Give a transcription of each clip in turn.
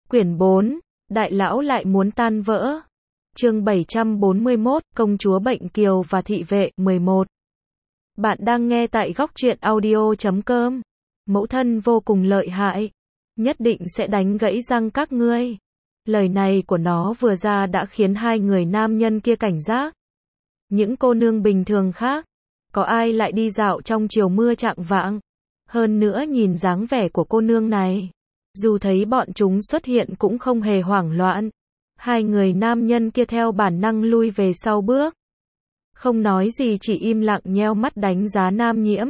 Quyển 4, Đại lão lại muốn tan vỡ. Chương 741, Công chúa Bệnh Kiều và Thị vệ, 11. Bạn đang nghe tại góc truyện audio.com. Mẫu thân vô cùng lợi hại, nhất định sẽ đánh gãy răng các ngươi. Lời này của nó vừa ra đã khiến hai người nam nhân kia cảnh giác. Những cô nương bình thường khác, có ai lại đi dạo trong chiều mưa chạng vạng? Hơn nữa nhìn dáng vẻ của cô nương này, dù thấy bọn chúng xuất hiện cũng không hề hoảng loạn. Hai người nam nhân kia theo bản năng lui về sau bước. Không nói gì, chỉ im lặng nheo mắt đánh giá Nam Nhiễm.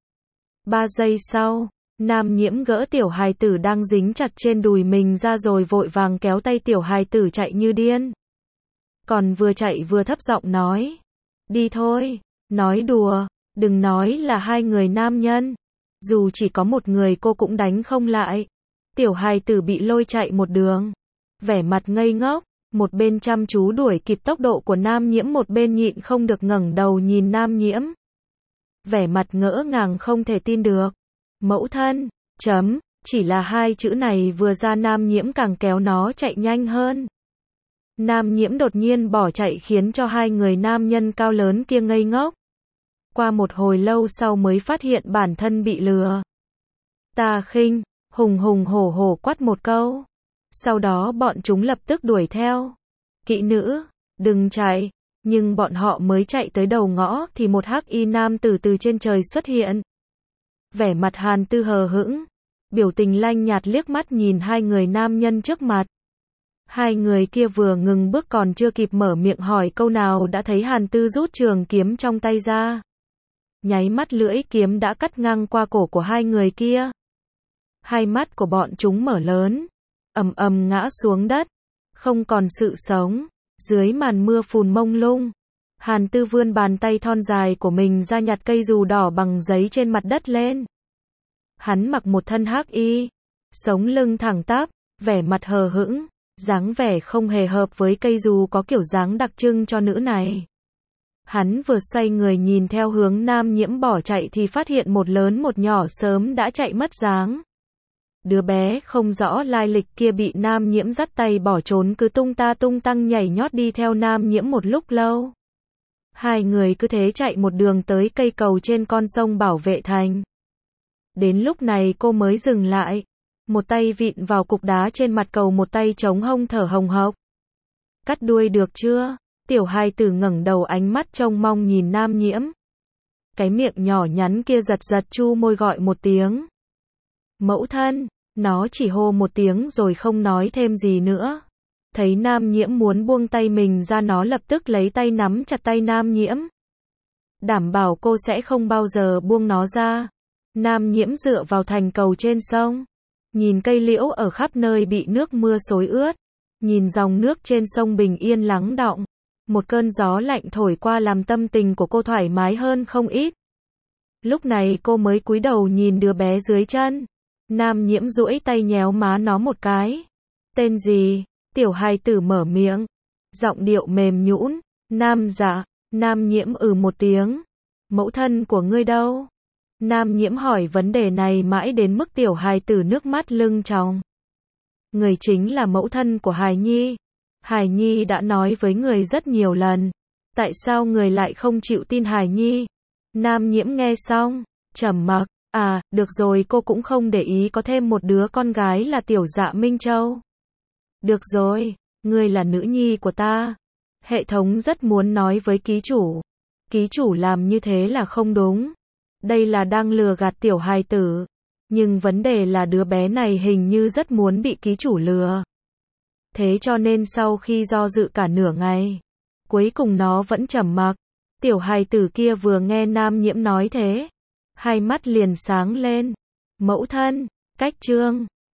3 giây sau, Nam Nhiễm gỡ tiểu hài tử đang dính chặt trên đùi mình ra rồi vội vàng kéo tay tiểu hài tử chạy như điên. Còn vừa chạy vừa thấp giọng nói: "Đi thôi." Nói đùa, đừng nói là hai người nam nhân. Dù chỉ có một người cô cũng đánh không lại. Tiểu hài tử bị lôi chạy một đường, vẻ mặt ngây ngốc, một bên chăm chú đuổi kịp tốc độ của Nam Nhiễm, một bên nhịn không được ngẩng đầu nhìn Nam Nhiễm. Vẻ mặt ngỡ ngàng không thể tin được. Mẫu thân, chỉ là hai chữ này vừa ra Nam Nhiễm càng kéo nó chạy nhanh hơn. Nam Nhiễm đột nhiên bỏ chạy khiến cho hai người nam nhân cao lớn kia ngây ngốc. Qua một hồi lâu sau mới phát hiện bản thân bị lừa. "Ta khinh", hùng hùng hổ hổ quát một câu. Sau đó bọn chúng lập tức đuổi theo. "Kỹ nữ, đừng chạy." Nhưng bọn họ mới chạy tới đầu ngõ thì một hắc y nam từ trên trời xuất hiện. Vẻ mặt Hàn Tư hờ hững, biểu tình lanh nhạt liếc mắt nhìn hai người nam nhân trước mặt. Hai người kia vừa ngừng bước còn chưa kịp mở miệng hỏi câu nào đã thấy Hàn Tư rút trường kiếm trong tay ra. Nháy mắt lưỡi kiếm đã cắt ngang qua cổ của hai người kia. Hai mắt của bọn chúng mở lớn, ầm ầm ngã xuống đất, không còn sự sống. Dưới màn mưa phùn mông lung, Hàn Tư vươn bàn tay thon dài của mình ra nhặt cây dù đỏ bằng giấy trên mặt đất lên. Hắn mặc một thân hắc y, sống lưng thẳng tắp, vẻ mặt hờ hững, dáng vẻ không hề hợp với cây dù có kiểu dáng đặc trưng cho nữ này. Hắn vừa xoay người nhìn theo hướng Nam Nhiễm bỏ chạy thì phát hiện một lớn một nhỏ sớm đã chạy mất dáng. Đứa bé không rõ lai lịch kia bị Nam Nhiễm dắt tay bỏ trốn, cứ tung ta tung tăng nhảy nhót đi theo Nam Nhiễm một lúc lâu. Hai người cứ thế chạy một đường tới cây cầu trên con sông Bảo Vệ Thành. Đến lúc này cô mới dừng lại, một tay vịn vào cục đá trên mặt cầu, một tay chống hông thở hồng hộc. "Cắt đuôi được chưa?" Tiểu hài tử ngẩng đầu, ánh mắt trông mong nhìn Nam Nhiễm. Cái miệng nhỏ nhắn kia giật giật chu môi gọi một tiếng. "Mẫu thân." Nó chỉ hô một tiếng rồi không nói thêm gì nữa. Thấy Nam Nhiễm muốn buông tay mình ra, nó lập tức lấy tay nắm chặt tay Nam Nhiễm. "Đảm bảo cô sẽ không bao giờ buông nó ra." Nam Nhiễm dựa vào thành cầu trên sông, nhìn cây liễu ở khắp nơi bị nước mưa xối ướt, nhìn dòng nước trên sông bình yên lắng đọng. Một cơn gió lạnh thổi qua làm tâm tình của cô thoải mái hơn không ít. Lúc này cô mới cúi đầu nhìn đứa bé dưới chân. Nam Nhiễm duỗi tay nhéo má nó một cái. "Tên gì?" Tiểu hài tử mở miệng, giọng điệu mềm nhũn. "Nam Dạ." Nam Nhiễm một tiếng. "Mẫu thân của ngươi đâu?" Nam Nhiễm hỏi vấn đề này mãi đến mức tiểu hài tử nước mắt lưng tròng. "Người chính là mẫu thân của Hài Nhi. Hài Nhi đã nói với người rất nhiều lần. Tại sao người lại không chịu tin Hài Nhi?" Nam Nhiễm nghe xong, trầm mặc. "À, được rồi, cô cũng không để ý có thêm một đứa con gái là Tiểu Dạ Minh Châu. Được rồi, ngươi là nữ nhi của ta. Hệ thống rất muốn nói với ký chủ. Ký chủ làm như thế là không đúng. Đây là đang lừa gạt tiểu hài tử. Nhưng vấn đề là đứa bé này hình như rất muốn bị ký chủ lừa. Thế cho nên sau khi do dự cả nửa ngày, cuối cùng nó vẫn trầm mặc." Tiểu hài tử kia vừa nghe Nam Nhiễm nói thế, hai mắt liền sáng lên. "Mẫu thân." Cách chương